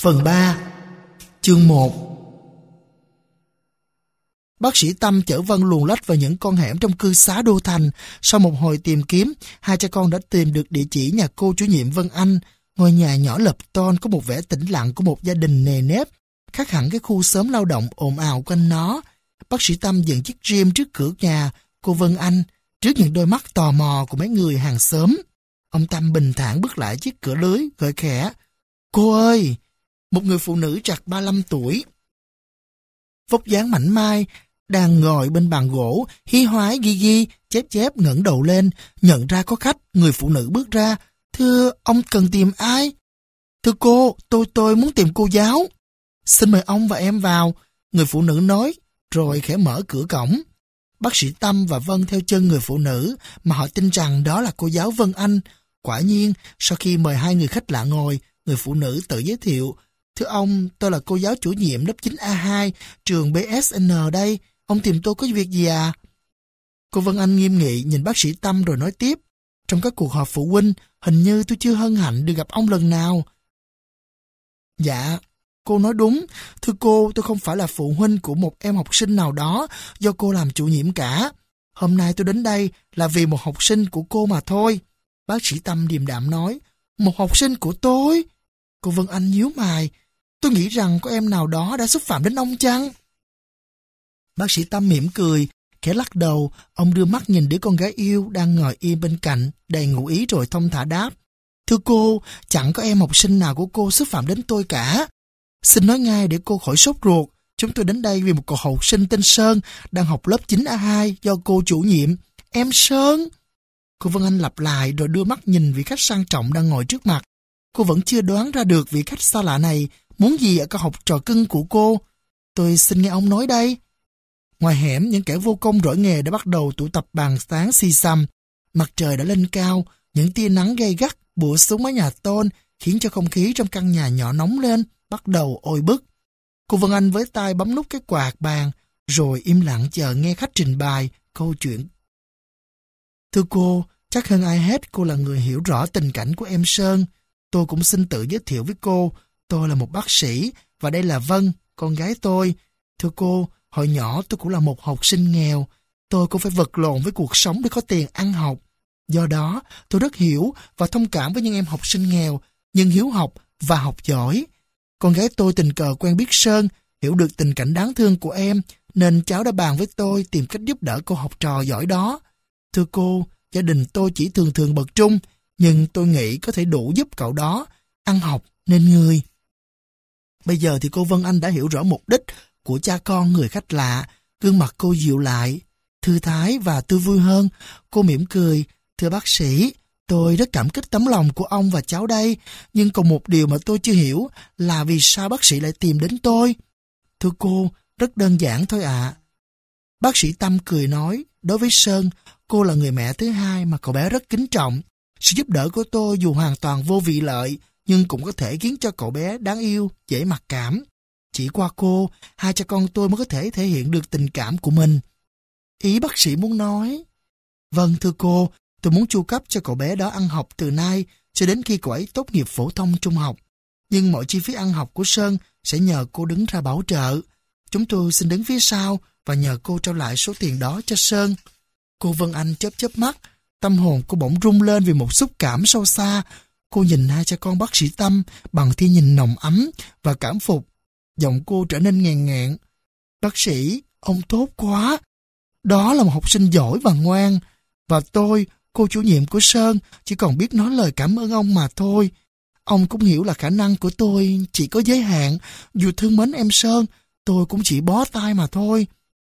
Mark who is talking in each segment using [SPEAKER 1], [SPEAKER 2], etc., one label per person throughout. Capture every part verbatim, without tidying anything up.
[SPEAKER 1] Phần ba. Chương một. Bác sĩ Tâm chở Vân luồn lách vào những con hẻm trong cư xá Đô Thành. Sau một hồi tìm kiếm, hai cha con đã tìm được địa chỉ nhà cô chủ nhiệm Vân Anh. Ngôi nhà nhỏ lợp tôn có một vẻ tĩnh lặng của một gia đình nề nếp, khác hẳn cái khu xóm lao động ồn ào quanh nó. Bác sĩ Tâm dừng chiếc Rim trước cửa nhà cô Vân Anh, trước những đôi mắt tò mò của mấy người hàng xóm. Ông Tâm bình thản bước lại chiếc cửa lưới, gọi khẽ: "Cô ơi!" Một người phụ nữ trạc ba mươi lăm tuổi, vóc dáng mảnh mai, đang ngồi bên bàn gỗ, hí hoái ghi ghi, chép chép ngẩng đầu lên, nhận ra có khách. Người phụ nữ bước ra: "Thưa, ông cần tìm ai?" "Thưa cô, tôi tôi muốn tìm cô giáo." "Xin mời ông và em vào," người phụ nữ nói, rồi khẽ mở cửa cổng. Bác sĩ Tâm và Vân theo chân người phụ nữ, mà họ tin rằng đó là cô giáo Vân Anh. Quả nhiên, sau khi mời hai người khách lạ ngồi, người phụ nữ tự giới thiệu: "Thưa ông, tôi là cô giáo chủ nhiệm lớp chín A hai, trường B S N đây. Ông tìm tôi có việc gì à?" Cô Vân Anh nghiêm nghị nhìn bác sĩ Tâm rồi nói tiếp: "Trong các cuộc họp phụ huynh, hình như tôi chưa hân hạnh được gặp ông lần nào." "Dạ, cô nói đúng. Thưa cô, tôi không phải là phụ huynh của một em học sinh nào đó do cô làm chủ nhiệm cả. Hôm nay tôi đến đây là vì một học sinh của cô mà thôi." Bác sĩ Tâm điềm đạm nói: "Một học sinh của tôi?" Cô Vân Anh nhíu mày: "Tôi nghĩ rằng có em nào đó đã xúc phạm đến ông chăng?" Bác sĩ Tâm mỉm cười, khẽ lắc đầu. Ông đưa mắt nhìn đứa con gái yêu đang ngồi im bên cạnh, đầy ngụ ý rồi thông thả đáp: "Thưa cô, chẳng có em học sinh nào của cô xúc phạm đến tôi cả. Xin nói ngay để cô khỏi sốt ruột. Chúng tôi đến đây vì một cậu học sinh tên Sơn đang học lớp chín A hai do cô chủ nhiệm." "Em Sơn?" Cô Vân Anh lặp lại rồi đưa mắt nhìn vị khách sang trọng đang ngồi trước mặt. Cô vẫn chưa đoán ra được vị khách xa lạ này muốn gì ở cậu học trò cưng của cô. "Tôi xin nghe ông nói đây." Ngoài hẻm, những kẻ vô công rỗi nghề đã bắt đầu tụ tập bàn tán xì xầm. Mặt trời đã lên cao, những tia nắng gay gắt bủa xuống mái nhà tôn khiến cho không khí trong căn nhà nhỏ nóng lên, bắt đầu oi bức. Cô Vân Anh với tay bấm nút cái quạt bàn, rồi im lặng chờ nghe khách trình bày câu chuyện. "Thưa cô, chắc hơn ai hết cô là người hiểu rõ tình cảnh của em Sơn. Tôi cũng xin tự giới thiệu với cô. Tôi là một bác sĩ và đây là Vân, con gái tôi. Thưa cô, hồi nhỏ tôi cũng là một học sinh nghèo. Tôi cũng phải vật lộn với cuộc sống để có tiền ăn học. Do đó, tôi rất hiểu và thông cảm với những em học sinh nghèo, nhưng hiếu học và học giỏi. Con gái tôi tình cờ quen biết Sơn, hiểu được tình cảnh đáng thương của em, nên cháu đã bàn với tôi tìm cách giúp đỡ cô học trò giỏi đó. Thưa cô, gia đình tôi chỉ thường thường bậc trung, nhưng tôi nghĩ có thể đủ giúp cậu đó ăn học nên người." Bây giờ thì cô Vân Anh đã hiểu rõ mục đích của cha con người khách lạ. Gương mặt cô dịu lại, thư thái và tươi vui hơn. Cô mỉm cười: "Thưa bác sĩ, tôi rất cảm kích tấm lòng của ông và cháu đây, nhưng còn một điều mà tôi chưa hiểu là vì sao bác sĩ lại tìm đến tôi." "Thưa cô, rất đơn giản thôi ạ." Bác sĩ Tâm cười nói: "Đối với Sơn, cô là người mẹ thứ hai mà cậu bé rất kính trọng. Sự giúp đỡ của tôi dù hoàn toàn vô vị lợi, nhưng cũng có thể khiến cho cậu bé đáng yêu, dễ mặc cảm. Chỉ qua cô, hai cha con tôi mới có thể thể hiện được tình cảm của mình." Ý bác sĩ muốn nói: "Vâng thưa cô, tôi muốn chu cấp cho cậu bé đó ăn học từ nay cho đến khi cậu ấy tốt nghiệp phổ thông trung học. Nhưng mọi chi phí ăn học của Sơn sẽ nhờ cô đứng ra bảo trợ. Chúng tôi xin đứng phía sau và nhờ cô trao lại số tiền đó cho Sơn." Cô Vân Anh chớp chớp mắt, tâm hồn cô bỗng rung lên vì một xúc cảm sâu xa. Cô nhìn hai cha con bác sĩ Tâm bằng tia nhìn nồng ấm và cảm phục. Giọng cô trở nên nghẹn nghẹn: "Bác sĩ, ông tốt quá. Đó là một học sinh giỏi và ngoan. Và tôi, cô chủ nhiệm của Sơn, chỉ còn biết nói lời cảm ơn ông mà thôi. Ông cũng hiểu là khả năng của tôi chỉ có giới hạn. Dù thương mến em Sơn, tôi cũng chỉ bó tay mà thôi."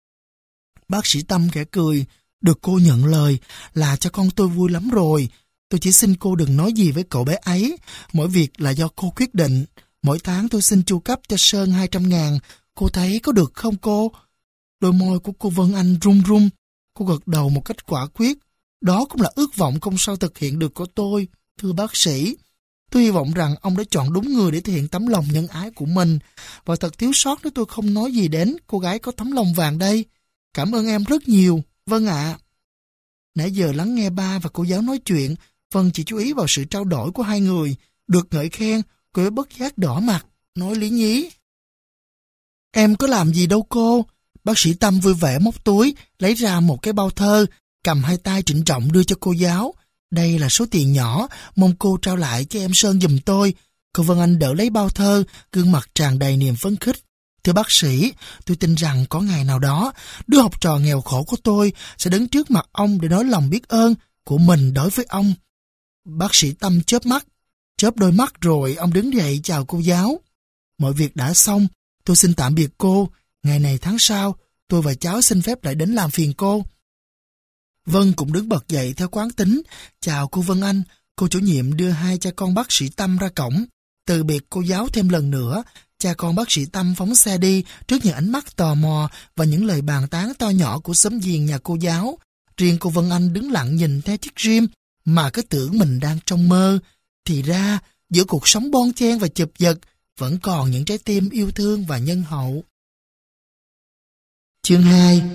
[SPEAKER 1] Bác sĩ Tâm khẽ cười: "Được cô nhận lời là cho con tôi vui lắm rồi. Tôi chỉ xin cô đừng nói gì với cậu bé ấy. Mỗi việc là do cô quyết định. Mỗi tháng tôi xin chu cấp cho Sơn hai trăm ngàn. Cô thấy có được không cô?" Đôi môi của cô Vân Anh run run. Cô gật đầu một cách quả quyết: "Đó cũng là ước vọng không sao thực hiện được của tôi. Thưa bác sĩ, tôi hy vọng rằng ông đã chọn đúng người để thể hiện tấm lòng nhân ái của mình. Và thật thiếu sót nếu tôi không nói gì đến cô gái có tấm lòng vàng đây. Cảm ơn em rất nhiều. Vâng ạ." Nãy giờ lắng nghe ba và cô giáo nói chuyện, Vân chỉ chú ý vào sự trao đổi của hai người. Được ngợi khen, cô ấy bất giác đỏ mặt. nói lý nhí. Em có làm gì đâu cô. Bác sĩ Tâm vui vẻ móc túi, lấy ra một cái bao thơ, cầm hai tay trịnh trọng đưa cho cô giáo. Đây là số tiền nhỏ, mong cô trao lại cho em Sơn giùm tôi. Cô Vân Anh đỡ lấy bao thơ, gương mặt tràn đầy niềm phấn khích. Thưa bác sĩ, tôi tin rằng có ngày nào đó, đứa học trò nghèo khổ của tôi sẽ đứng trước mặt ông để nói lòng biết ơn của mình đối với ông. Bác sĩ Tâm chớp mắt, chớp đôi mắt rồi ông đứng dậy chào cô giáo. Mọi việc đã xong, tôi xin tạm biệt cô. Ngày này tháng sau, tôi và cháu xin phép lại đến làm phiền cô. Vân cũng đứng bật dậy theo quán tính, chào cô Vân Anh. Cô chủ nhiệm đưa hai cha con bác sĩ Tâm ra cổng. Từ biệt cô giáo thêm lần nữa, cha con bác sĩ Tâm phóng xe đi trước những ánh mắt tò mò và những lời bàn tán to nhỏ của xóm giềng nhà cô giáo. Riêng cô Vân Anh đứng lặng nhìn theo chiếc rim mà cứ tưởng mình đang trong mơ. Thì ra, giữa cuộc sống bon chen và chụp giật, vẫn còn những trái tim yêu thương và nhân hậu. Chương hai.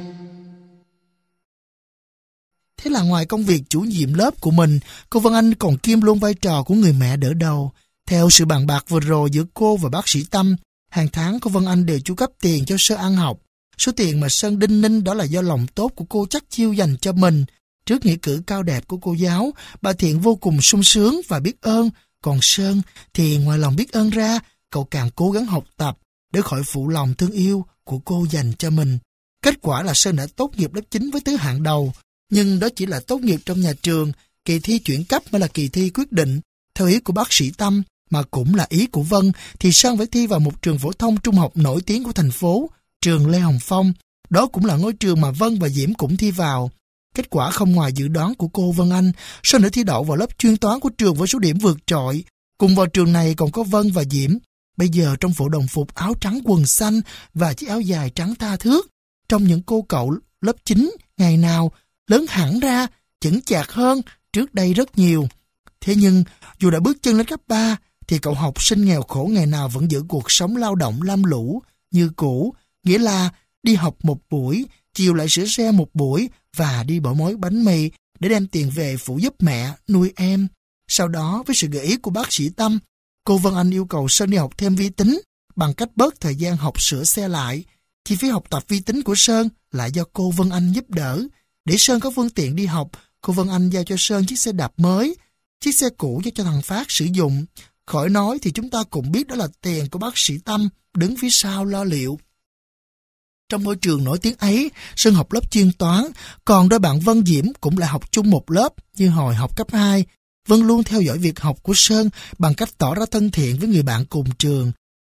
[SPEAKER 1] Thế là ngoài công việc chủ nhiệm lớp của mình, cô Vân Anh còn kiêm luôn vai trò của người mẹ đỡ đầu. Theo sự bàn bạc vừa rồi giữa cô và bác sĩ Tâm, hàng tháng cô Vân Anh đều chu cấp tiền cho Sơn ăn học. Số tiền mà Sơn đinh ninh đó là do lòng tốt của cô chắc chiêu dành cho mình. Trước nghĩa cử cao đẹp của cô giáo, bà Thiện vô cùng sung sướng và biết ơn. Còn Sơn thì ngoài lòng biết ơn ra, cậu càng cố gắng học tập để khỏi phụ lòng thương yêu của cô dành cho mình. Kết quả là Sơn đã tốt nghiệp lớp chín với tứ hạng đầu. Nhưng đó chỉ là tốt nghiệp trong nhà trường, kỳ thi chuyển cấp mới là kỳ thi quyết định. Theo ý của bác sĩ Tâm, mà cũng là ý của Vân, thì Sơn phải thi vào một trường phổ thông trung học nổi tiếng của thành phố, trường Lê Hồng Phong. Đó cũng là ngôi trường mà Vân và Diễm cũng thi vào. Kết quả không ngoài dự đoán của cô Vân Anh, Sơn đã thi đậu vào lớp chuyên toán của trường với số điểm vượt trội. Cùng vào trường này còn có Vân và Diễm, bây giờ trong bộ đồng phục áo trắng quần xanh và chiếc áo dài trắng tha thướt. Trong những cô cậu lớp chín ngày nào, lớn hẳn ra, chững chạc hơn trước đây rất nhiều. Thế nhưng, dù đã bước chân lên cấp ba, thì cậu học sinh nghèo khổ ngày nào vẫn giữ cuộc sống lao động lam lũ như cũ, nghĩa là đi học một buổi, chiều lại sửa xe một buổi và đi bỏ mối bánh mì để đem tiền về phụ giúp mẹ, nuôi em. Sau đó, với sự gợi ý của bác sĩ Tâm, cô Vân Anh yêu cầu Sơn đi học thêm vi tính bằng cách bớt thời gian học sửa xe lại. Chi phí học tập vi tính của Sơn lại do cô Vân Anh giúp đỡ. Để Sơn có phương tiện đi học, cô Vân Anh giao cho Sơn chiếc xe đạp mới, chiếc xe cũ cho cho thằng Phát sử dụng. Khỏi nói thì chúng ta cũng biết đó là tiền của bác sĩ Tâm đứng phía sau lo liệu. Trong môi trường nổi tiếng ấy, Sơn học lớp chuyên toán, còn đôi bạn Vân Diễm cũng lại học chung một lớp như hồi học cấp hai. Vân luôn theo dõi việc học của Sơn bằng cách tỏ ra thân thiện với người bạn cùng trường.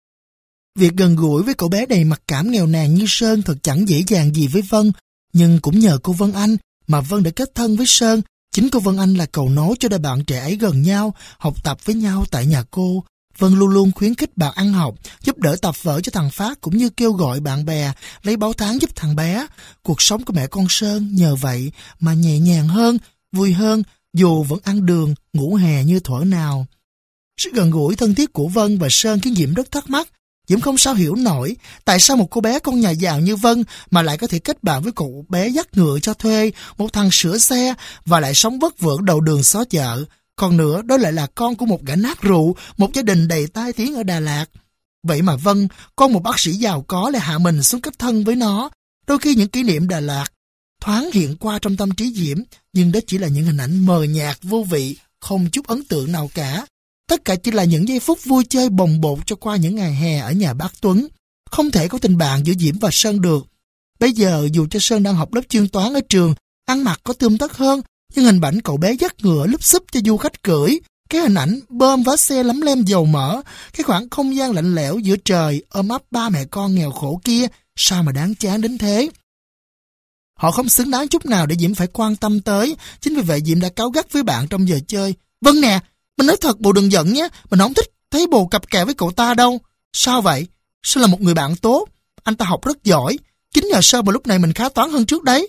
[SPEAKER 1] Việc gần gũi với cậu bé đầy mặc cảm nghèo nàn như Sơn thật chẳng dễ dàng gì với Vân, nhưng cũng nhờ cô Vân Anh mà Vân đã kết thân với Sơn. Chính cô Vân Anh là cầu nối cho đôi bạn trẻ ấy gần nhau, học tập với nhau tại nhà cô. Vân luôn luôn khuyến khích bạn ăn học, giúp đỡ tập vở cho thằng Phát cũng như kêu gọi bạn bè lấy báo tháng giúp thằng bé. Cuộc sống của mẹ con Sơn nhờ vậy mà nhẹ nhàng hơn, vui hơn, dù vẫn ăn đường, ngủ hè như thuở nào. Sự gần gũi thân thiết của Vân và Sơn khiến Diễm rất thắc mắc. Diễm không sao hiểu nổi tại sao một cô bé con nhà giàu như Vân mà lại có thể kết bạn với cậu bé dắt ngựa cho thuê, một thằng sửa xe và lại sống vất vưởng đầu đường xó chợ. Còn nữa, đó lại là con của một gã nát rượu, một gia đình đầy tai tiếng ở Đà Lạt. Vậy mà Vân, con một bác sĩ giàu có lại hạ mình xuống kết thân với nó. Đôi khi những kỷ niệm Đà Lạt thoáng hiện qua trong tâm trí Diễm, nhưng đó chỉ là những hình ảnh mờ nhạt vô vị, không chút ấn tượng nào cả. Tất cả chỉ là những giây phút vui chơi bồng bột cho qua những ngày hè ở nhà bác Tuấn. Không thể có tình bạn giữa Diễm và Sơn được. Bây giờ dù cho Sơn đang học lớp chuyên toán ở trường, ăn mặc có tươm tất hơn, nhưng hình ảnh cậu bé dắt ngựa lúp xúp cho du khách cưỡi, cái hình ảnh bơm vá xe lấm lem dầu mỡ, cái khoảng không gian lạnh lẽo giữa trời ôm ấp ba mẹ con nghèo khổ kia, sao mà đáng chán đến thế. Họ không xứng đáng chút nào để Diễm phải quan tâm tới, chính vì vậy Diễm đã cáu gắt với bạn trong giờ chơi. Vâng nè, mình nói thật bồ đừng giận nhé, mình không thích thấy bồ cặp kè với cậu ta đâu. Sao vậy? Sơn là một người bạn tốt, anh ta học rất giỏi, chính nhờ Sơn mà lúc này mình khá toán hơn trước đấy.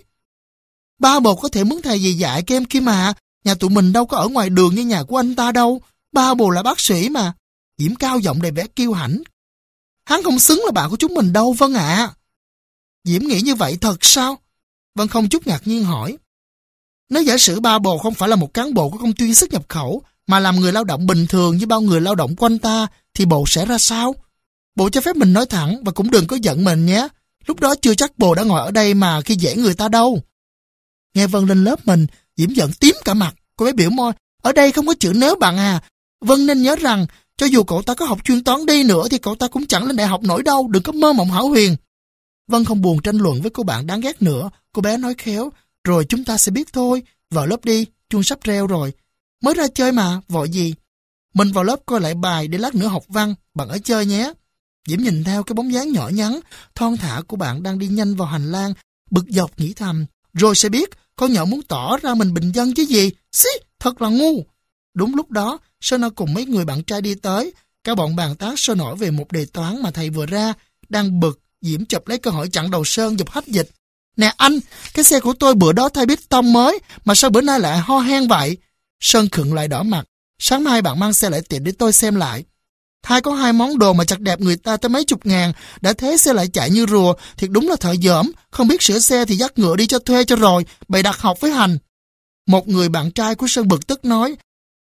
[SPEAKER 1] Ba bồ có thể mướn thầy gì dạy cho em kia mà, nhà tụi mình đâu có ở ngoài đường như nhà của anh ta đâu, ba bồ là bác sĩ mà. Diễm cao giọng đầy vẻ kiêu hãnh. Hắn không xứng là bạn của chúng mình đâu Vân ạ. À. Diễm nghĩ như vậy thật sao? Vân không chút ngạc nhiên hỏi. Nếu giả sử ba bồ không phải là một cán bộ của công ty xuất nhập khẩu, mà làm người lao động bình thường như bao người lao động quanh ta, thì bồ sẽ ra sao? Bồ cho phép mình nói thẳng và cũng đừng có giận mình nhé. Lúc đó chưa chắc bồ đã ngồi ở đây mà khi dễ người ta đâu. Nghe Vân lên lớp mình, Diễm giận tím cả mặt. Cô bé biểu môi, ở đây không có chữ nếu bạn à. Vân nên nhớ rằng, cho dù cậu ta có học chuyên toán đi nữa thì cậu ta cũng chẳng lên đại học nổi đâu, đừng có mơ mộng hão huyền. Vân không buồn tranh luận với cô bạn đáng ghét nữa. Cô bé nói khéo, rồi chúng ta sẽ biết thôi. Vào lớp đi, chuông sắp reo rồi. Mới ra chơi mà, vội gì. Mình vào lớp coi lại bài để lát nữa học văn, bạn ở chơi nhé. Diễm nhìn theo cái bóng dáng nhỏ nhắn, thon thả của bạn đang đi nhanh vào hành lang, bực dọc nghĩ thầm, rồi sẽ biết, con nhỏ muốn tỏ ra mình bình dân chứ gì. Xí, thật là ngu. Đúng lúc đó, Sơn cùng mấy người bạn trai đi tới, cả bọn bàn tán sôi nổi về một đề toán mà thầy vừa ra. Đang bực, Diễm chụp lấy cơ hội chặn đầu Sơn giục hách dịch. Nè anh, cái xe của tôi bữa đó thay bít tông mới, mà sao bữa nay lại ho hen vậy? Sơn khựng lại đỏ mặt. Sáng mai bạn mang xe lại tiệm để tôi xem lại. Thay có hai món đồ mà chặt đẹp người ta tới mấy chục ngàn, đã thế xe lại chạy như rùa, thiệt đúng là thợ dởm, không biết sửa xe thì dắt ngựa đi cho thuê cho rồi, bày đặt học với hành. Một người bạn trai của Sơn bực tức nói,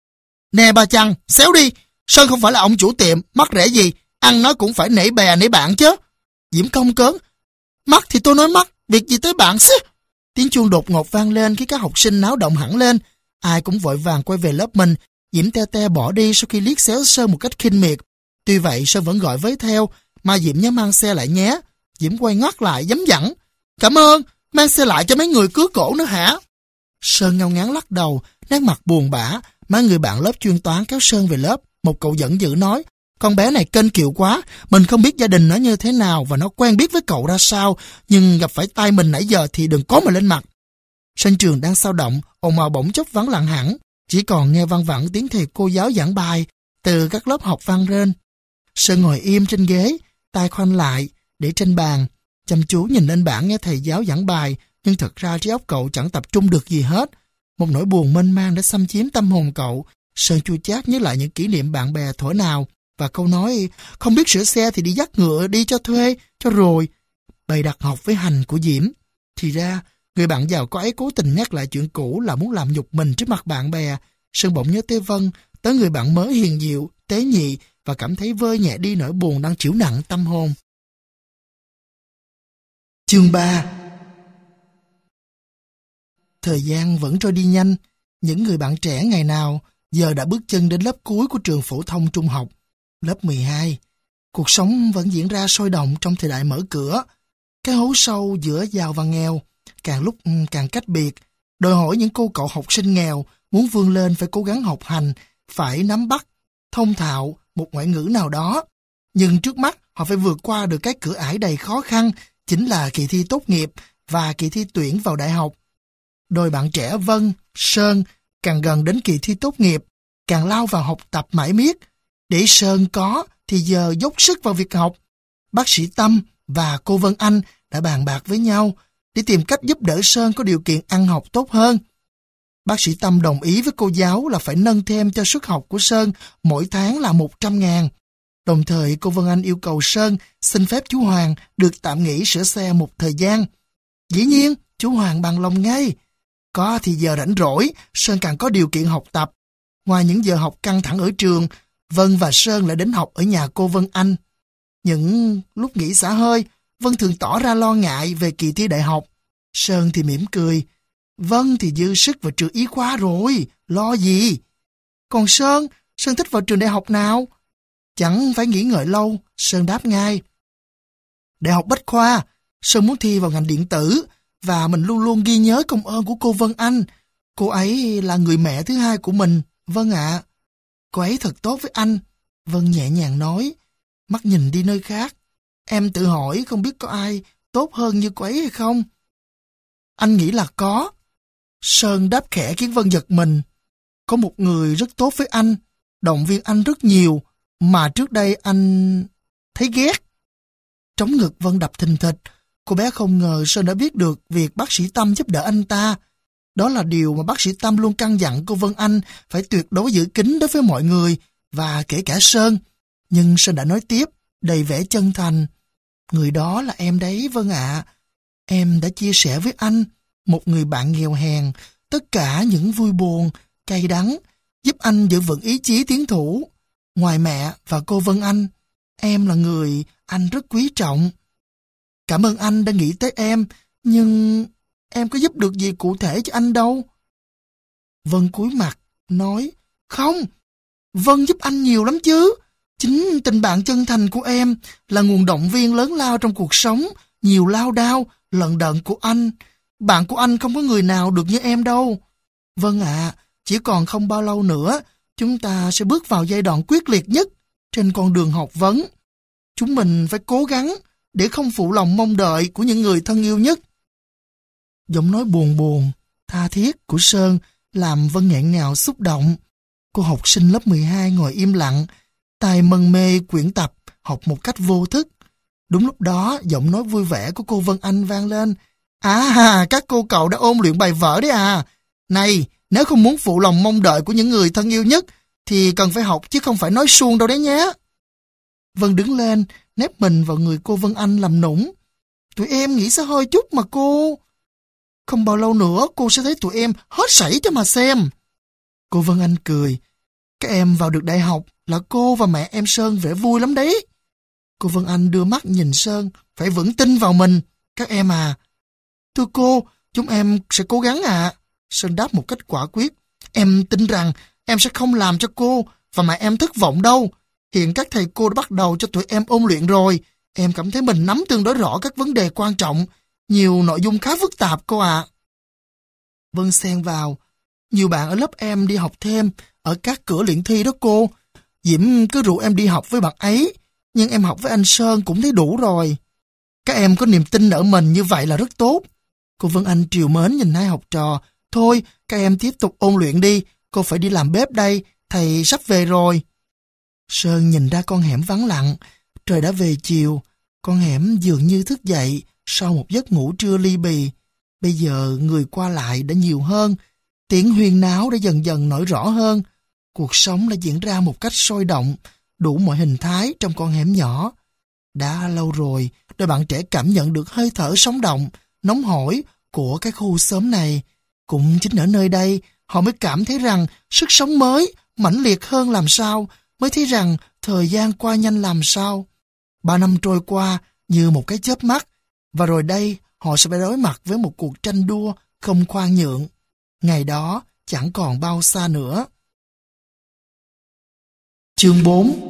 [SPEAKER 1] nè bà chăng, xéo đi, Sơn không phải là ông chủ tiệm, mắc rẻ gì, ăn nói cũng phải nể bè nể bạn chứ. Diễm công cớn, mắc thì tôi nói mắc, việc gì tới bạn xí. Tiếng chuông đột ngột vang lên khi các học sinh náo động hẳn lên, ai cũng vội vàng quay về lớp mình. Diễm te te bỏ đi sau khi liếc xéo Sơn một cách khinh miệt. Tuy vậy Sơn vẫn gọi với theo, mà Diễm nhớ mang xe lại nhé. Diễm quay ngoắt lại dấm dẳng, cảm ơn, mang xe lại cho mấy người cứa cổ nữa hả? Sơn ngao ngán lắc đầu, nét mặt buồn bã. Mấy người bạn lớp chuyên toán kéo Sơn về lớp. Một cậu giận dữ nói, con bé này kênh kiệu quá, mình không biết gia đình nó như thế nào và nó quen biết với cậu ra sao, nhưng gặp phải tay mình nãy giờ thì đừng có mà lên mặt. Sân trường đang sao động, ồn ào bỗng chốc vắng lặng hẳn, chỉ còn nghe văng vẳng tiếng thầy cô giáo giảng bài từ các lớp học vang lên. Sơn ngồi im trên ghế, tay khoanh lại để trên bàn, chăm chú nhìn lên bảng nghe thầy giáo giảng bài, nhưng thật ra trí óc cậu chẳng tập trung được gì hết. Một nỗi buồn mênh mang đã xâm chiếm tâm hồn cậu. Sơn chua chát nhớ lại những kỷ niệm bạn bè thuở nào và câu nói không biết sửa xe thì đi dắt ngựa đi cho thuê cho rồi, bày đặt học với hành của Diễm. Thì ra người bạn giàu có ấy cố tình nhắc lại chuyện cũ là muốn làm nhục mình trước mặt bạn bè. Sơn bỗng nhớ tới Vân, tới người bạn mới hiền diệu, tế nhị và cảm thấy vơi nhẹ đi nỗi buồn đang chịu nặng tâm hồn. Chương ba. Thời gian vẫn trôi đi nhanh. Những người bạn trẻ ngày nào giờ đã bước chân đến lớp cuối của trường phổ thông trung học, lớp mười hai. Cuộc sống vẫn diễn ra sôi động trong thời đại mở cửa. Cái hố sâu giữa giàu và nghèo càng lúc càng cách biệt, đòi hỏi những cô cậu học sinh nghèo muốn vươn lên phải cố gắng học hành, phải nắm bắt, thông thạo một ngoại ngữ nào đó. Nhưng trước mắt họ phải vượt qua được cái cửa ải đầy khó khăn, chính là kỳ thi tốt nghiệp và kỳ thi tuyển vào đại học. Đôi bạn trẻ Vân, Sơn càng gần đến kỳ thi tốt nghiệp, càng lao vào học tập mãi miết. Để Sơn có thì giờ dốc sức vào việc học. Bác sĩ Tâm và cô Vân Anh đã bàn bạc với nhau để tìm cách giúp đỡ Sơn có điều kiện ăn học tốt hơn. Bác sĩ Tâm đồng ý với cô giáo là phải nâng thêm cho suất học của Sơn mỗi tháng là một trăm ngàn. Đồng thời cô Vân Anh yêu cầu Sơn xin phép chú Hoàng được tạm nghỉ sửa xe một thời gian. Dĩ nhiên, chú Hoàng bằng lòng ngay. Có thì giờ rảnh rỗi, Sơn càng có điều kiện học tập. Ngoài những giờ học căng thẳng ở trường, Vân và Sơn lại đến học ở nhà cô Vân Anh. Những lúc nghỉ xả hơi, Vân thường tỏ ra lo ngại về kỳ thi đại học. Sơn thì mỉm cười. Vân thì dư sức vào trường y khoa rồi, lo gì? Còn Sơn, Sơn thích vào trường đại học nào? Chẳng phải nghĩ ngợi lâu, Sơn đáp ngay. Đại học Bách Khoa, Sơn muốn thi vào ngành điện tử, và mình luôn luôn ghi nhớ công ơn của cô Vân Anh. Cô ấy là người mẹ thứ hai của mình, Vân ạ. Cô ấy thật tốt với anh, Vân nhẹ nhàng nói, mắt nhìn đi nơi khác. Em tự hỏi không biết có ai tốt hơn như cô ấy hay không? Anh nghĩ là có. Sơn đáp khẽ khiến Vân giật mình. Có một người rất tốt với anh, động viên anh rất nhiều, mà trước đây anh thấy ghét. Trống ngực Vân đập thình thịch. Cô bé không ngờ Sơn đã biết được việc bác sĩ Tâm giúp đỡ anh ta. Đó là điều mà bác sĩ Tâm luôn căn dặn cô Vân Anh phải tuyệt đối giữ kín đối với mọi người, và kể cả Sơn. Nhưng Sơn đã nói tiếp, đầy vẻ chân thành. Người đó là em đấy Vân ạ. Em đã chia sẻ với anh, một người bạn nghèo hèn, tất cả những vui buồn, cay đắng, giúp anh giữ vững ý chí tiến thủ. Ngoài mẹ và cô Vân Anh, Em là người anh rất quý trọng. Cảm ơn anh đã nghĩ tới em, nhưng em có giúp được gì cụ thể cho anh đâu. Vân cúi mặt, nói, không, Vân giúp anh nhiều lắm chứ. Chính tình bạn chân thành của em là nguồn động viên lớn lao trong cuộc sống, nhiều lao đao, lận đận của anh. Bạn của anh không có người nào được như em đâu. Vân ạ, chỉ còn không bao lâu nữa, chúng ta sẽ bước vào giai đoạn quyết liệt nhất trên con đường học vấn. Chúng mình phải cố gắng để không phụ lòng mong đợi của những người thân yêu nhất. Giọng nói buồn buồn, tha thiết của Sơn làm Vân nghẹn ngào xúc động. Cô học sinh lớp mười hai ngồi im lặng, tay mân mê quyển tập, học một cách vô thức. Đúng lúc đó, giọng nói vui vẻ của cô Vân Anh vang lên. À, các cô cậu đã ôn luyện bài vở đấy à. Này, nếu không muốn phụ lòng mong đợi của những người thân yêu nhất, thì cần phải học chứ không phải nói suông đâu đấy nhé. Vân đứng lên, nép mình vào người cô Vân Anh làm nũng. Tụi em nghĩ sẽ hơi chút mà cô. Không bao lâu nữa cô sẽ thấy tụi em hết sảy cho mà xem. Cô Vân Anh cười. Các em vào được đại học là cô và mẹ em Sơn vẻ vui lắm đấy. Cô Vân Anh đưa mắt nhìn Sơn, phải vững tin vào mình. Các em à. Thưa cô, chúng em sẽ cố gắng ạ. À. Sơn đáp một cách quả quyết. Em tin rằng em sẽ không làm cho cô và mẹ em thất vọng đâu. Hiện các thầy cô đã bắt đầu cho tụi em ôn luyện rồi. Em cảm thấy mình nắm tương đối rõ các vấn đề quan trọng. Nhiều nội dung khá phức tạp cô ạ. À. Vân xen vào. Nhiều bạn ở lớp em đi học thêm ở các cửa luyện thi đó cô. Diễm cứ rủ em đi học với bạn ấy. Nhưng em học với anh Sơn cũng thấy đủ rồi. Các em có niềm tin ở mình như vậy là rất tốt. Cô Vân Anh trìu mến nhìn hai học trò. Thôi, các em tiếp tục ôn luyện đi. Cô phải đi làm bếp đây. Thầy sắp về rồi. Sơn nhìn ra con hẻm vắng lặng. Trời đã về chiều. Con hẻm dường như thức dậy sau một giấc ngủ trưa ly bì. Bây giờ người qua lại đã nhiều hơn. Tiếng huyên náo đã dần dần nổi rõ hơn. Cuộc sống đã diễn ra một cách sôi động, đủ mọi hình thái trong con hẻm nhỏ. Đã lâu rồi, đôi bạn trẻ cảm nhận được hơi thở sống động, nóng hổi của cái khu xóm này. Cũng chính ở nơi đây, họ mới cảm thấy rằng sức sống mới, mãnh liệt hơn làm sao, mới thấy rằng thời gian qua nhanh làm sao. Ba năm trôi qua như một cái chớp mắt, và rồi đây họ sẽ phải đối mặt với một cuộc tranh đua không khoan nhượng. Ngày đó chẳng còn bao xa nữa. Chương bốn.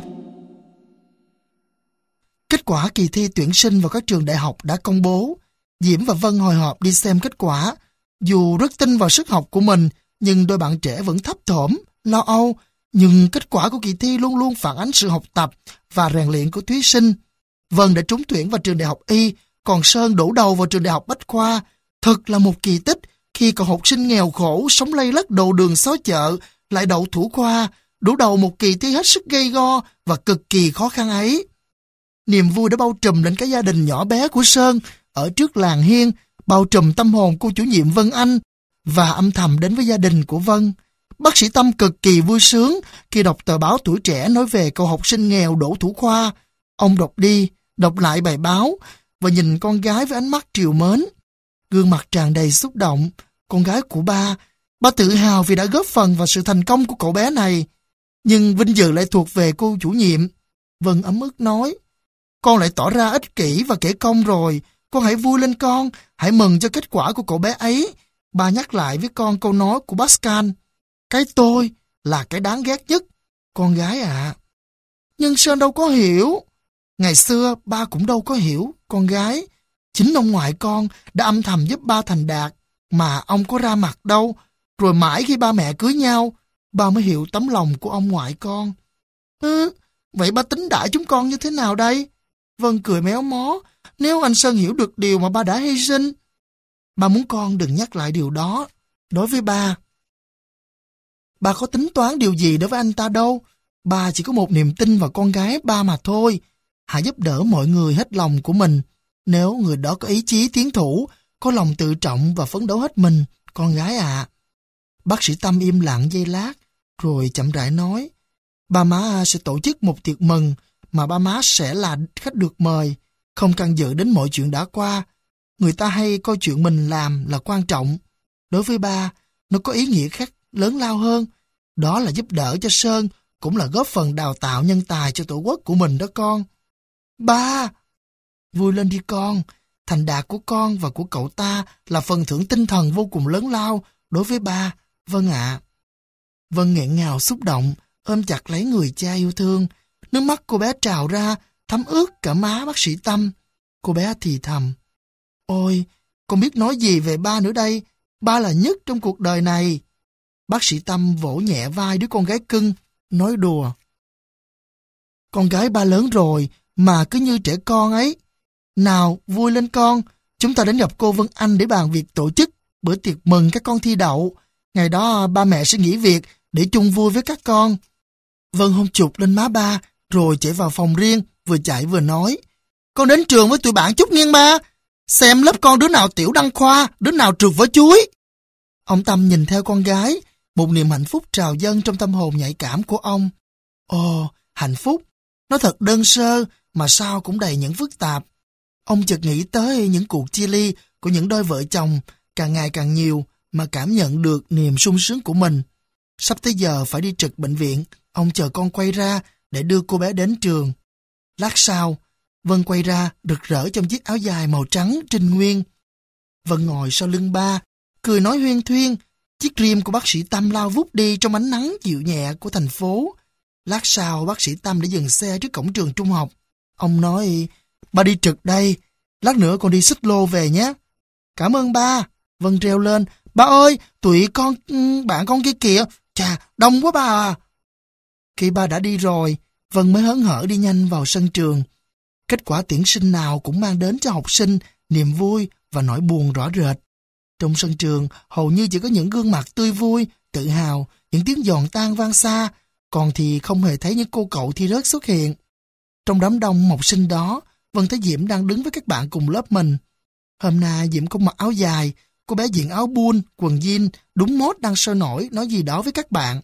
[SPEAKER 1] Kết quả kỳ thi tuyển sinh vào các trường đại học đã công bố. Diễm và Vân hồi hộp đi xem kết quả. Dù rất tin vào sức học của mình, nhưng đôi bạn trẻ vẫn thấp thỏm, lo âu. Nhưng kết quả của kỳ thi luôn luôn phản ánh sự học tập và rèn luyện của thí sinh. Vân đã trúng tuyển vào trường đại học Y, còn Sơn đổ đầu vào trường đại học Bách Khoa. Thật là một kỳ tích khi cậu học sinh nghèo khổ, sống lây lất đầu đường xó chợ, lại đậu thủ khoa, đổ đầu một kỳ thi hết sức gay go và cực kỳ khó khăn ấy. Niềm vui đã bao trùm lên cái gia đình nhỏ bé của Sơn ở trước làng hiên, bao trùm tâm hồn cô chủ nhiệm Vân Anh và âm thầm đến với gia đình của Vân. Bác sĩ Tâm cực kỳ vui sướng khi đọc tờ báo Tuổi Trẻ nói về cậu học sinh nghèo đỗ thủ khoa. Ông đọc đi, đọc lại bài báo và nhìn con gái với ánh mắt trìu mến. Gương mặt tràn đầy xúc động, con gái của ba. Ba tự hào vì đã góp phần vào sự thành công của cậu bé này. Nhưng vinh dự lại thuộc về cô chủ nhiệm. Vân ấm ức nói, con lại tỏ ra ích kỷ và kể công rồi. Con hãy vui lên con, hãy mừng cho kết quả của cậu bé ấy. Ba nhắc lại với con câu nói của Pascal. Cái tôi là cái đáng ghét nhất, con gái ạ. À. Nhưng Sơn đâu có hiểu. Ngày xưa ba cũng đâu có hiểu, con gái. Chính ông ngoại con đã âm thầm giúp ba thành đạt, mà ông có ra mặt đâu. Rồi mãi khi ba mẹ cưới nhau, ba mới hiểu tấm lòng của ông ngoại con. Ừ, vậy ba tính đãi chúng con như thế nào đây? Vân cười méo mó. Nếu anh Sơn hiểu được điều mà ba đã hy sinh, ba muốn con đừng nhắc lại điều đó. Đối với ba, ba có tính toán điều gì đối với anh ta đâu. Ba chỉ có một niềm tin vào con gái ba mà thôi. Hãy giúp đỡ mọi người hết lòng của mình. Nếu người đó có ý chí tiến thủ, có lòng tự trọng và phấn đấu hết mình, con gái à. Bác sĩ Tâm im lặng giây lát, rồi chậm rãi nói, ba má sẽ tổ chức một tiệc mừng mà ba má sẽ là khách được mời, không can dự đến mọi chuyện đã qua. Người ta hay coi chuyện mình làm là quan trọng. Đối với ba, nó có ý nghĩa khác lớn lao hơn. Đó là giúp đỡ cho Sơn cũng là góp phần đào tạo nhân tài cho tổ quốc của mình đó con. Ba! Vui lên đi con. Thành đạt của con và của cậu ta là phần thưởng tinh thần vô cùng lớn lao đối với ba. Vâng ạ. Vân nghẹn ngào xúc động, ôm chặt lấy người cha yêu thương. Nước mắt cô bé trào ra, thấm ướt cả má bác sĩ Tâm. Cô bé thì thầm. Ôi, con biết nói gì về ba nữa đây. Ba là nhất trong cuộc đời này. Bác sĩ Tâm vỗ nhẹ vai đứa con gái cưng, nói đùa. Con gái ba lớn rồi, mà cứ như trẻ con ấy. Nào, vui lên con. Chúng ta đến gặp cô Vân Anh để bàn việc tổ chức bữa tiệc mừng các con thi đậu. Ngày đó ba mẹ sẽ nghỉ việc để chung vui với các con. Vân hôn chụp lên má ba, rồi chạy vào phòng riêng, vừa chạy vừa nói. Con đến trường với tụi bạn chút nghiêng ba. Xem lớp con đứa nào tiểu đăng khoa, đứa nào trượt vỏ chuối. Ông Tâm nhìn theo con gái, một niềm hạnh phúc trào dâng trong tâm hồn nhạy cảm của ông. Ồ, hạnh phúc, nó thật đơn sơ mà sao cũng đầy những phức tạp. Ông chợt nghĩ tới những cuộc chia ly của những đôi vợ chồng càng ngày càng nhiều mà cảm nhận được niềm sung sướng của mình. Sắp tới giờ phải đi trực bệnh viện, ông chờ con quay ra để đưa cô bé đến trường. Lát sau, Vân quay ra rực rỡ trong chiếc áo dài màu trắng trinh nguyên. Vân ngồi sau lưng ba, cười nói huyên thuyên. Chiếc rim của bác sĩ Tâm lao vút đi trong ánh nắng dịu nhẹ của thành phố. Lát sau bác sĩ Tâm đã dừng xe trước cổng trường trung học. Ông nói, ba đi trực đây, lát nữa con đi xích lô về nhé. Cảm ơn ba. Vân reo lên, ba ơi, tụi con, bạn con kia kìa, chà, đông quá ba à. Khi ba đã đi rồi, Vân mới hớn hở đi nhanh vào sân trường. Kết quả tuyển sinh nào cũng mang đến cho học sinh niềm vui và nỗi buồn rõ rệt. Trong sân trường, hầu như chỉ có những gương mặt tươi vui, tự hào, những tiếng giòn tan vang xa, còn thì không hề thấy những cô cậu thi rớt xuất hiện. Trong đám đông học sinh đó, Vân thấy Diễm đang đứng với các bạn cùng lớp mình. Hôm nay Diễm không mặc áo dài, cô bé diện áo buôn, quần jean, đúng mốt đang sôi nổi, nói gì đó với các bạn.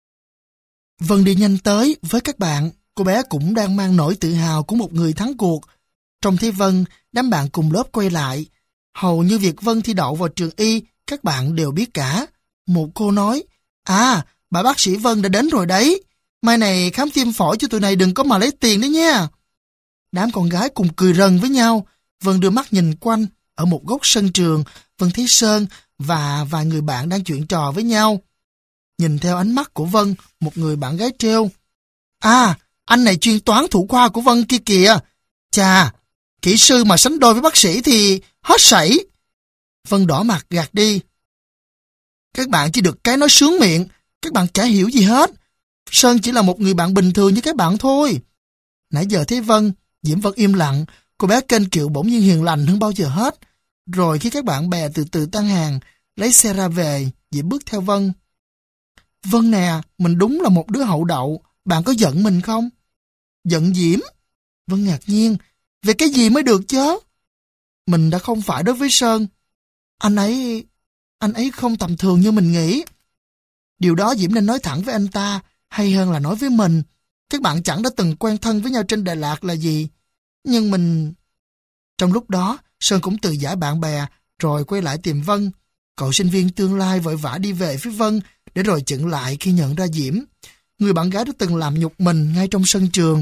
[SPEAKER 1] Vân đi nhanh tới với các bạn, cô bé cũng đang mang nỗi tự hào của một người thắng cuộc. Trông thấy Vân, đám bạn cùng lớp quay lại. Hầu như việc Vân thi đậu vào trường y, các bạn đều biết cả. Một cô nói, à, bà bác sĩ Vân đã đến rồi đấy. Mai này khám tim phổi cho tụi này đừng có mà lấy tiền đấy nha. Đám con gái cùng cười rần với nhau. Vân đưa mắt nhìn quanh. Ở một góc sân trường, Vân thấy Sơn và vài người bạn đang chuyện trò với nhau. Nhìn theo ánh mắt của Vân, một người bạn gái trêu. À, anh này chuyên toán thủ khoa của Vân kia kìa. Chà, kỹ sư mà sánh đôi với bác sĩ thì hết sảy. Vân đỏ mặt gạt đi. Các bạn chỉ được cái nói sướng miệng, các bạn chả hiểu gì hết. Sơn chỉ là một người bạn bình thường như các bạn thôi. Nãy giờ thấy Vân, Diễm vẫn im lặng, cô bé kênh kiệu bỗng nhiên hiền lành hơn bao giờ hết. Rồi khi các bạn bè từ từ tăng hàng, lấy xe ra về, Diễm bước theo Vân. Vân nè, mình đúng là một đứa hậu đậu, bạn có giận mình không? Giận Diễm? Vân ngạc nhiên, về cái gì mới được chứ? Mình đã không phải đối với Sơn. Anh ấy, anh ấy không tầm thường như mình nghĩ. Điều đó Diễm nên nói thẳng với anh ta, hay hơn là nói với mình. Các bạn chẳng đã từng quen thân với nhau trên Đà Lạt là gì. Nhưng mình... Trong lúc đó, Sơn cũng từ giải bạn bè, rồi quay lại tìm Vân. Cậu sinh viên tương lai vội vã đi về phía Vân, để rồi chững lại khi nhận ra Diễm, người bạn gái đã từng làm nhục mình ngay trong sân trường.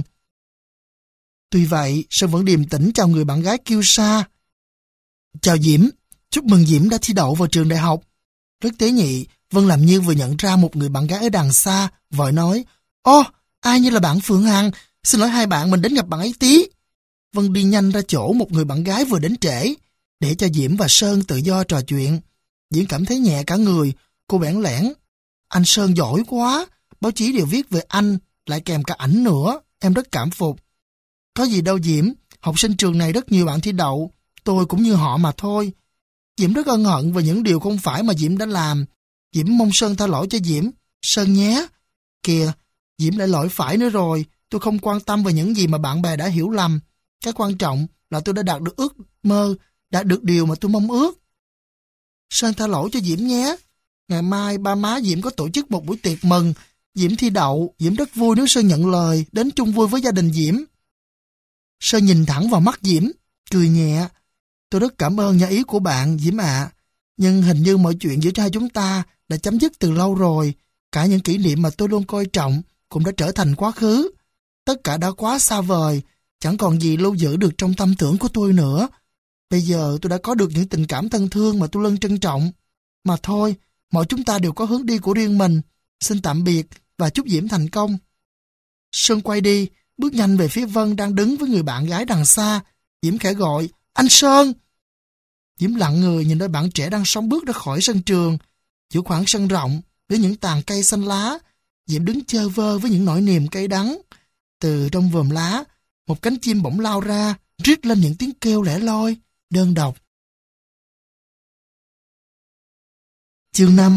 [SPEAKER 1] Tuy vậy, Sơn vẫn điềm tĩnh chào người bạn gái kiêu sa. Chào Diễm, chúc mừng Diễm đã thi đậu vào trường đại học. Rất tế nhị, Vân làm như vừa nhận ra một người bạn gái ở đằng xa, vội nói, ô, ai như là bạn Phượng Hằng, xin lỗi hai bạn, mình đến gặp bạn ấy tí. Vân đi nhanh ra chỗ một người bạn gái vừa đến trễ, để cho Diễm và Sơn tự do trò chuyện. Diễm cảm thấy nhẹ cả người, cô bẽn lẽn. Anh Sơn giỏi quá, báo chí đều viết về anh, lại kèm cả ảnh nữa, em rất cảm phục. Có gì đâu Diễm, học sinh trường này rất nhiều bạn thi đậu, tôi cũng như họ mà thôi. Diễm rất ân hận về những điều không phải mà Diễm đã làm. Diễm mong Sơn tha lỗi cho Diễm. Sơn nhé. Kìa, Diễm lại lỗi phải nữa rồi, tôi không quan tâm về những gì mà bạn bè đã hiểu lầm. Cái quan trọng là tôi đã đạt được ước mơ, đạt được điều mà tôi mong ước. Sơn tha lỗi cho Diễm nhé. Ngày mai ba má Diễm có tổ chức một buổi tiệc mừng. Diễm thi đậu, Diễm rất vui nếu Sơn nhận lời, đến chung vui với gia đình Diễm. Sơn nhìn thẳng vào mắt Diễm, cười nhẹ. Tôi rất cảm ơn nhà ý của bạn, Diễm ạ. Nhưng hình như mọi chuyện giữa hai chúng ta đã chấm dứt từ lâu rồi. Cả những kỷ niệm mà tôi luôn coi trọng cũng đã trở thành quá khứ. Tất cả đã quá xa vời, chẳng còn gì lưu giữ được trong tâm tưởng của tôi nữa. Bây giờ tôi đã có được những tình cảm thân thương mà tôi luôn trân trọng. Mà thôi, mọi chúng ta đều có hướng đi của riêng mình. Xin tạm biệt và chúc Diễm thành công. Sơn quay đi, bước nhanh về phía Vân đang đứng với người bạn gái đằng xa. Diễm khẽ gọi, anh Sơn! Diễm lặng người nhìn đôi bạn trẻ đang sóng bước ra khỏi sân trường. Giữa khoảng sân rộng, với những tàn cây xanh lá, Diễm đứng chơ vơ với những nỗi niềm cay đắng. Từ trong vòm lá, một cánh chim bỗng lao ra, rít lên những tiếng kêu lẻ loi, đơn độc. Chương năm.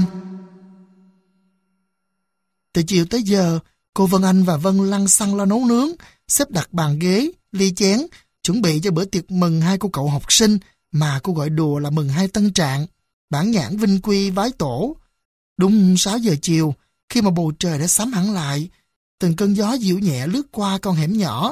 [SPEAKER 1] Từ chiều tới giờ, cô Vân Anh và Vân lăn xăng lo nấu nướng, xếp đặt bàn ghế, ly chén, chuẩn bị cho bữa tiệc mừng hai cô cậu học sinh mà cô gọi đùa là mừng hai tân trạng, bản nhãn vinh quy vái tổ. Đúng sáu giờ chiều, khi mà bầu trời đã sắm hẳn lại, từng cơn gió dịu nhẹ lướt qua con hẻm nhỏ,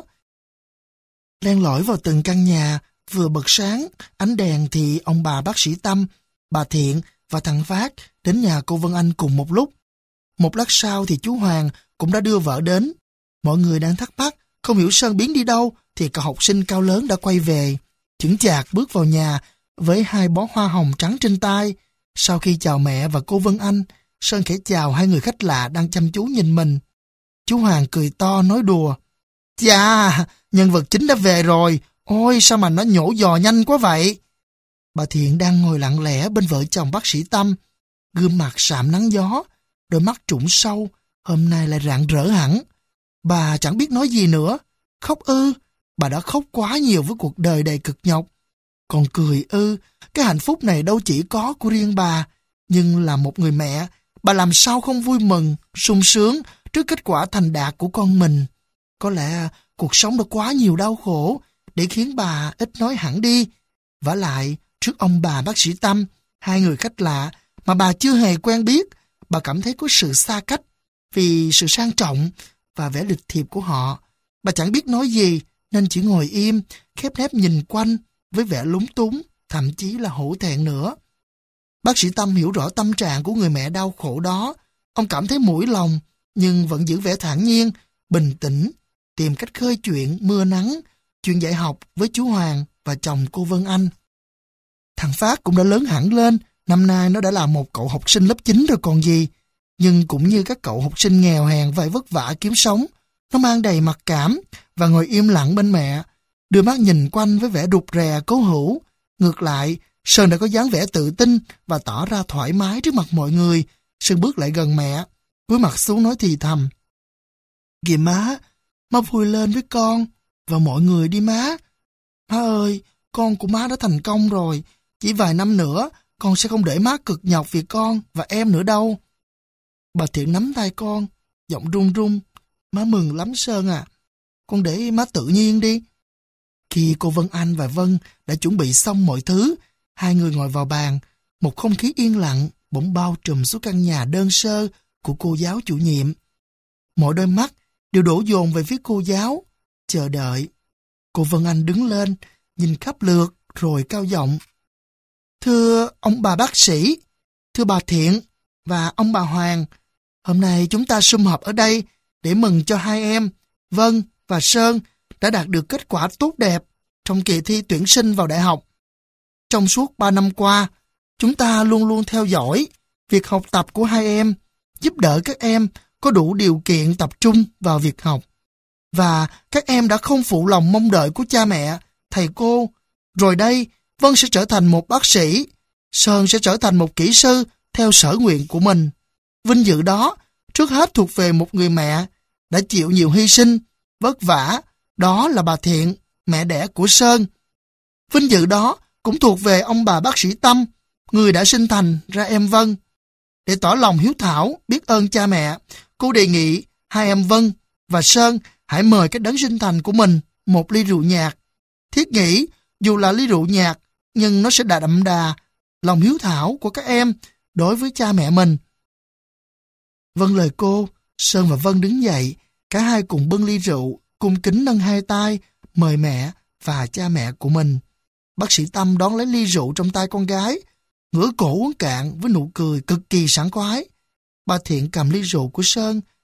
[SPEAKER 1] len lỏi vào từng căn nhà, vừa bật sáng, ánh đèn thì ông bà bác sĩ Tâm, bà Thiện và thằng Phát đến nhà cô Vân Anh cùng một lúc. Một lát sau thì chú Hoàng cũng đã đưa vợ đến. Mọi người đang thắc mắc, không hiểu Sơn biến đi đâu, thì cậu học sinh cao lớn đã quay về. Chững chạc bước vào nhà với hai bó hoa hồng trắng trên tay. Sau khi chào mẹ và cô Vân Anh, Sơn khẽ chào hai người khách lạ đang chăm chú nhìn mình. Chú Hoàng cười to nói đùa, chà, nhân vật chính đã về rồi, ôi sao mà nó nhổ giò nhanh quá vậy. Bà Thiện đang ngồi lặng lẽ bên vợ chồng bác sĩ Tâm, gương mặt sạm nắng gió, đôi mắt trũng sâu, hôm nay lại rạng rỡ hẳn. Bà chẳng biết nói gì nữa. Khóc ư? Bà đã khóc quá nhiều với cuộc đời đầy cực nhọc. Còn cười ư? Cái hạnh phúc này đâu chỉ có của riêng bà, nhưng là một người mẹ, bà làm sao không vui mừng, sung sướng trước kết quả thành đạt của con mình. Có lẽ cuộc sống đã quá nhiều đau khổ để khiến bà ít nói hẳn đi. Vả lại, trước ông bà bác sĩ Tâm, hai người khách lạ mà bà chưa hề quen biết, bà cảm thấy có sự xa cách vì sự sang trọng và vẻ lịch thiệp của họ. Bà chẳng biết nói gì nên chỉ ngồi im, khép nép nhìn quanh với vẻ lúng túng, thậm chí là hổ thẹn nữa. Bác sĩ Tâm hiểu rõ tâm trạng của người mẹ đau khổ đó. Ông cảm thấy mũi lòng, nhưng vẫn giữ vẻ thản nhiên, bình tĩnh, tìm cách khơi chuyện mưa nắng, chuyện dạy học với chú Hoàng và chồng cô Vân Anh. Thằng Phát cũng đã lớn hẳn lên, năm nay nó đã là một cậu học sinh lớp chín rồi còn gì. Nhưng cũng như các cậu học sinh nghèo hèn phải vất vả kiếm sống, nó mang đầy mặc cảm và ngồi im lặng bên mẹ, đưa mắt nhìn quanh với vẻ rụt rè cố hữu. Ngược lại, Sơn đã có dáng vẻ tự tin và tỏ ra thoải mái trước mặt mọi người. Sơn bước lại gần mẹ, cúi mặt xuống nói thì thầm, kìa má, má vui lên với con và mọi người đi má. Má ơi, con của má đã thành công rồi, chỉ vài năm nữa con sẽ không để má cực nhọc vì con và em nữa đâu. Bà Thiện nắm tay con, giọng run run, má mừng lắm Sơn à, con để má tự nhiên đi. Khi cô Vân Anh và Vân đã chuẩn bị xong mọi thứ, hai người ngồi vào bàn, một không khí yên lặng bỗng bao trùm xuống căn nhà đơn sơ của cô giáo chủ nhiệm. Mọi đôi mắt đều đổ dồn về phía cô giáo, chờ đợi. Cô Vân Anh đứng lên, nhìn khắp lượt rồi cao giọng, thưa ông bà bác sĩ, thưa bà Thiện và ông bà Hoàng, hôm nay chúng ta sum họp ở đây để mừng cho hai em, Vân và Sơn, đã đạt được kết quả tốt đẹp trong kỳ thi tuyển sinh vào đại học. Trong suốt ba năm qua, chúng ta luôn luôn theo dõi việc học tập của hai em, giúp đỡ các em có đủ điều kiện tập trung vào việc học. Và các em đã không phụ lòng mong đợi của cha mẹ, thầy cô. Rồi đây, Vân sẽ trở thành một bác sĩ, Sơn sẽ trở thành một kỹ sư theo sở nguyện của mình. Vinh dự đó, trước hết thuộc về một người mẹ đã chịu nhiều hy sinh, vất vả, đó là bà Thiện, mẹ đẻ của Sơn. Vinh dự đó cũng thuộc về ông bà bác sĩ Tâm, người đã sinh thành ra em Vân. Để tỏ lòng hiếu thảo, biết ơn cha mẹ, cô đề nghị hai em Vân và Sơn hãy mời cái đấng sinh thành của mình một ly rượu nhạt. Thiết nghĩ, dù là ly rượu nhạt, nhưng nó sẽ đậm đà lòng hiếu thảo của các em đối với cha mẹ mình. Vâng lời cô, Sơn và Vân đứng dậy, cả hai cùng bưng ly rượu, cung kính nâng hai tay, mời mẹ và cha mẹ của mình. Bác sĩ Tâm đón lấy ly rượu trong tay con gái, ngửa cổ uống cạn với nụ cười cực kỳ sảng khoái. Bà Thiện cầm ly rượu của Sơn,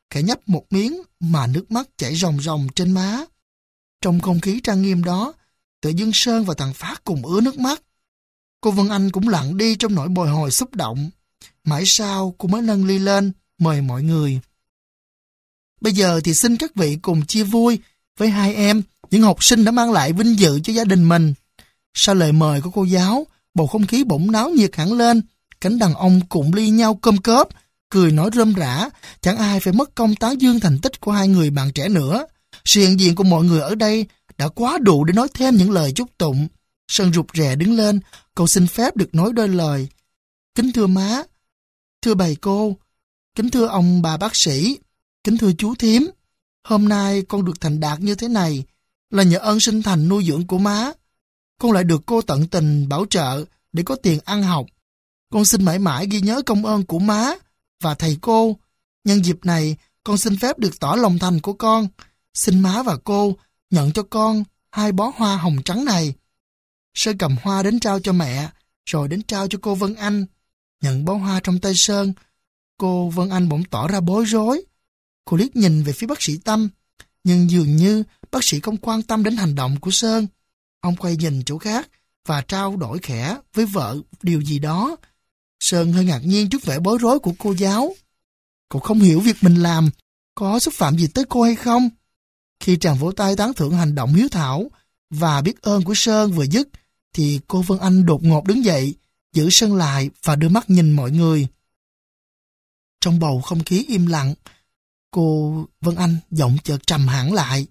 [SPEAKER 1] khẽ nhấp một miếng mà nước mắt chảy ròng ròng trên má. Trong không khí trang nghiêm đó, tự dưng Sơn và thằng Phát cùng ứa nước mắt. Cô Vân Anh cũng lặng đi trong nỗi bồi hồi xúc động. Mãi sau cô mới nâng ly lên, mời mọi người. Bây giờ thì xin các vị cùng chia vui với hai em, những học sinh đã mang lại vinh dự cho gia đình mình. Sau lời mời của cô giáo, bầu không khí bỗng náo nhiệt hẳn lên. Cánh đàn ông cùng ly nhau cơm cớp, cười nói rôm rã, chẳng ai phải mất công tán dương thành tích của hai người bạn trẻ nữa. Sự hiện diện của mọi người ở đây đã quá đủ để nói thêm những lời chúc tụng. Sơn rụt rè đứng lên, cậu xin phép được nói đôi lời. Kính thưa má, thưa bầy cô, kính thưa ông bà bác sĩ, kính thưa chú thím, hôm nay con được thành đạt như thế này là nhờ ơn sinh thành nuôi dưỡng của má. Con lại được cô tận tình bảo trợ để có tiền ăn học. Con xin mãi mãi ghi nhớ công ơn của má và thầy cô. Nhân dịp này, con xin phép được tỏ lòng thành của con. Xin má và cô nhận cho con hai bó hoa hồng trắng này. Sơn cầm hoa đến trao cho mẹ, rồi đến trao cho cô Vân Anh. Nhận bó hoa trong tay Sơn, cô Vân Anh bỗng tỏ ra bối rối. Cô liếc nhìn về phía bác sĩ Tâm, nhưng dường như bác sĩ không quan tâm đến hành động của Sơn. Ông quay nhìn chỗ khác và trao đổi khẽ với vợ điều gì đó. Sơn hơi ngạc nhiên trước vẻ bối rối của cô giáo. Cậu không hiểu việc mình làm có xúc phạm gì tới cô hay không. Khi chàng vỗ tay tán thưởng hành động hiếu thảo và biết ơn của Sơn vừa dứt, thì cô Vân Anh đột ngột đứng dậy, giữ Sơn lại và đưa mắt nhìn mọi người. Trong bầu không khí im lặng, cô Vân Anh giọng chợt trầm hẳn lại.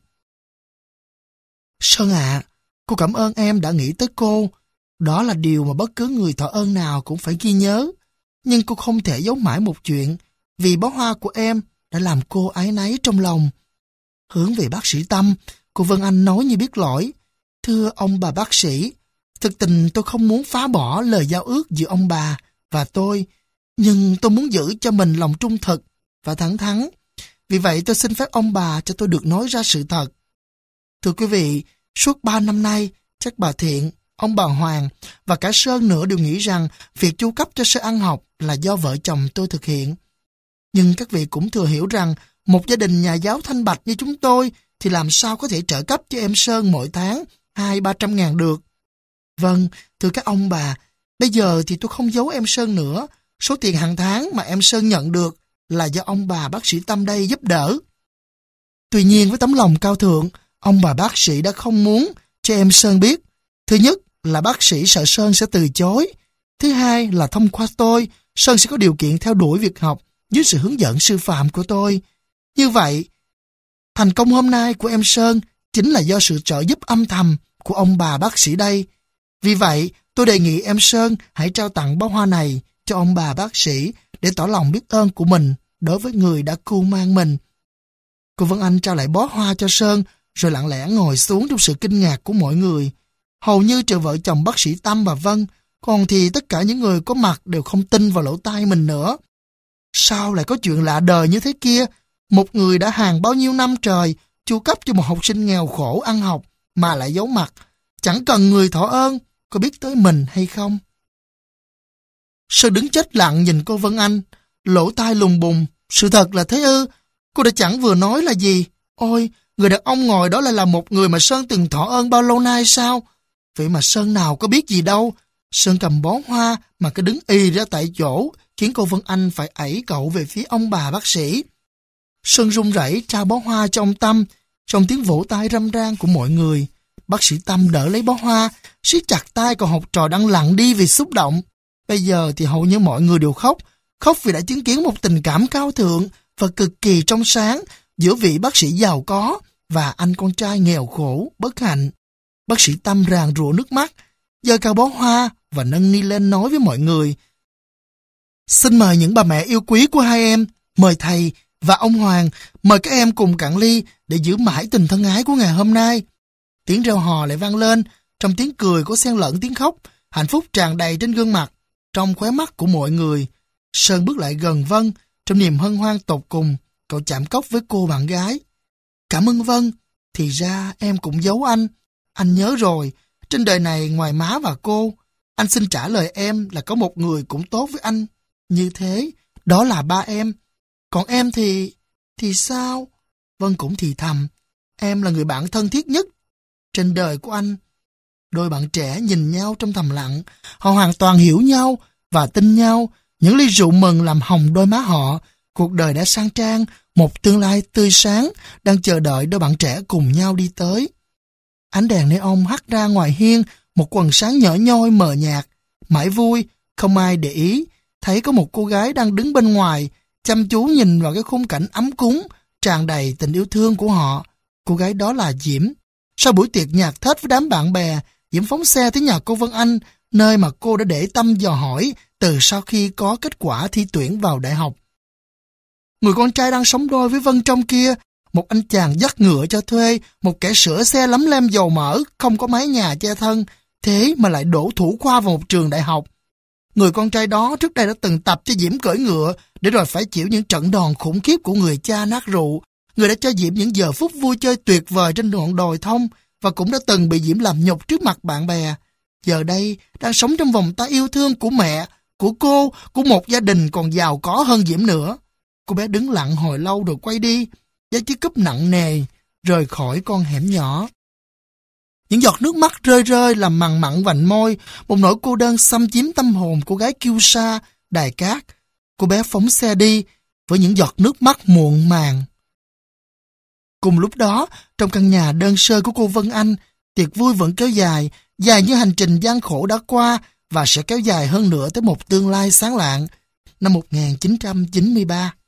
[SPEAKER 1] Sơn ạ, à, cô cảm ơn em đã nghĩ tới cô. Đó là điều mà bất cứ người thọ ơn nào cũng phải ghi nhớ. Nhưng cô không thể giấu mãi một chuyện, vì bó hoa của em đã làm cô áy náy trong lòng. Hướng về bác sĩ Tâm, cô Vân Anh nói như biết lỗi. Thưa ông bà bác sĩ, thực tình tôi không muốn phá bỏ lời giao ước giữa ông bà và tôi, nhưng tôi muốn giữ cho mình lòng trung thực và thẳng thắn. Vì vậy tôi xin phép ông bà cho tôi được nói ra sự thật. Thưa quý vị, suốt ba năm nay, chắc bà Thiện, ông bà Hoàng và cả Sơn nữa đều nghĩ rằng việc chu cấp cho Sơn ăn học là do vợ chồng tôi thực hiện. Nhưng các vị cũng thừa hiểu rằng một gia đình nhà giáo thanh bạch như chúng tôi thì làm sao có thể trợ cấp cho em Sơn mỗi tháng hai ba trăm ngàn được. Vâng, thưa các ông bà, bây giờ thì tôi không giấu em Sơn nữa. Số tiền hàng tháng mà em Sơn nhận được là do ông bà bác sĩ Tâm đây giúp đỡ. Tuy nhiên với tấm lòng cao thượng, ông bà bác sĩ đã không muốn cho em Sơn biết. Thứ nhất là bác sĩ sợ Sơn sẽ từ chối. Thứ hai là thông qua tôi, Sơn sẽ có điều kiện theo đuổi việc học dưới sự hướng dẫn sư phạm của tôi. Như vậy, thành công hôm nay của em Sơn chính là do sự trợ giúp âm thầm của ông bà bác sĩ đây. Vì vậy, tôi đề nghị em Sơn hãy trao tặng bó hoa này cho ông bà bác sĩ để tỏ lòng biết ơn của mình đối với người đã cưu mang mình. Cô Vân Anh trao lại bó hoa cho Sơn rồi lặng lẽ ngồi xuống trong sự kinh ngạc của mọi người. Hầu như trừ vợ chồng bác sĩ Tâm và Vân, còn thì tất cả những người có mặt đều không tin vào lỗ tai mình nữa. Sao lại có chuyện lạ đời như thế kia? Một người đã hàng bao nhiêu năm trời chu cấp cho một học sinh nghèo khổ ăn học mà lại giấu mặt, chẳng cần người thọ ơn có biết tới mình hay không. Sơn đứng chết lặng nhìn cô Vân Anh, lỗ tai lùng bùng. Sự thật là thế ư? Cô đã chẳng vừa nói là gì? Ôi, người đàn ông ngồi đó lại là một người mà Sơn từng thọ ơn bao lâu nay sao? Vậy mà Sơn nào có biết gì đâu. Sơn cầm bó hoa mà cứ đứng y ra tại chỗ, khiến cô Vân Anh phải ẩy cậu về phía ông bà bác sĩ. Sơn run rẩy trao bó hoa cho ông Tâm, trong tiếng vỗ tay râm ran của mọi người. Bác sĩ Tâm đỡ lấy bó hoa, siết chặt tay cậu học trò đang lặng đi vì xúc động. Bây giờ thì hầu như mọi người đều khóc, khóc vì đã chứng kiến một tình cảm cao thượng và cực kỳ trong sáng giữa vị bác sĩ giàu có và anh con trai nghèo khổ, bất hạnh. Bác sĩ Tâm ràn rụa nước mắt, giơ cao bó hoa và nâng ni lên nói với mọi người. Xin mời những bà mẹ yêu quý của hai em, mời thầy và ông Hoàng, mời các em cùng cạn ly để giữ mãi tình thân ái của ngày hôm nay. Tiếng reo hò lại vang lên, trong tiếng cười có xen lẫn tiếng khóc, hạnh phúc tràn đầy trên gương mặt, trong khóe mắt của mọi người. Sơn bước lại gần Vân, trong niềm hân hoan tột cùng, cậu chạm cốc với cô bạn gái. Cảm ơn Vân, thì ra em cũng giấu anh. Anh nhớ rồi, trên đời này ngoài má và cô, anh xin trả lời em là có một người cũng tốt với anh. Như thế, đó là ba em. Còn em thì... Thì sao? Vân cũng thì thầm. Em là người bạn thân thiết nhất trên đời của anh. Đôi bạn trẻ nhìn nhau trong thầm lặng. Họ hoàn toàn hiểu nhau và tin nhau. Những ly rượu mừng làm hồng đôi má họ. Cuộc đời đã sang trang, một tương lai tươi sáng đang chờ đợi đôi bạn trẻ cùng nhau đi tới. Ánh đèn neon hắt ra ngoài hiên, một quần sáng nhỏ nhoi mờ nhạt. Mãi vui, không ai để ý, thấy có một cô gái đang đứng bên ngoài, chăm chú nhìn vào cái khung cảnh ấm cúng, tràn đầy tình yêu thương của họ. Cô gái đó là Diễm. Sau buổi tiệc nhạc Tết với đám bạn bè, Diễm phóng xe tới nhà cô Vân Anh, nơi mà cô đã để tâm dò hỏi từ sau khi có kết quả thi tuyển vào đại học. Người con trai đang sống đôi với Vân trong kia, một anh chàng dắt ngựa cho thuê, một kẻ sửa xe lấm lem dầu mỡ, không có mái nhà che thân, thế mà lại đổ thủ khoa vào một trường đại học. Người con trai đó trước đây đã từng tập cho Diễm cưỡi ngựa, để rồi phải chịu những trận đòn khủng khiếp của người cha nát rượu. Người đã cho Diễm những giờ phút vui chơi tuyệt vời trên ngọn đồi thông, và cũng đã từng bị Diễm làm nhục trước mặt bạn bè. Giờ đây, đang sống trong vòng tay yêu thương của mẹ, của cô, của một gia đình còn giàu có hơn Diễm nữa. Cô bé đứng lặng hồi lâu rồi quay đi, với chiếc cúp nặng nề, rời khỏi con hẻm nhỏ. Những giọt nước mắt rơi rơi làm mằn mặn vành môi, một nỗi cô đơn xâm chiếm tâm hồn cô gái kiêu sa, đài cát. Cô bé phóng xe đi, với những giọt nước mắt muộn màng. Cùng lúc đó, trong căn nhà đơn sơ của cô Vân Anh, tiệc vui vẫn kéo dài, dài như hành trình gian khổ đã qua, và sẽ kéo dài hơn nữa tới một tương lai sáng lạng. Năm một nghìn chín trăm chín mươi ba.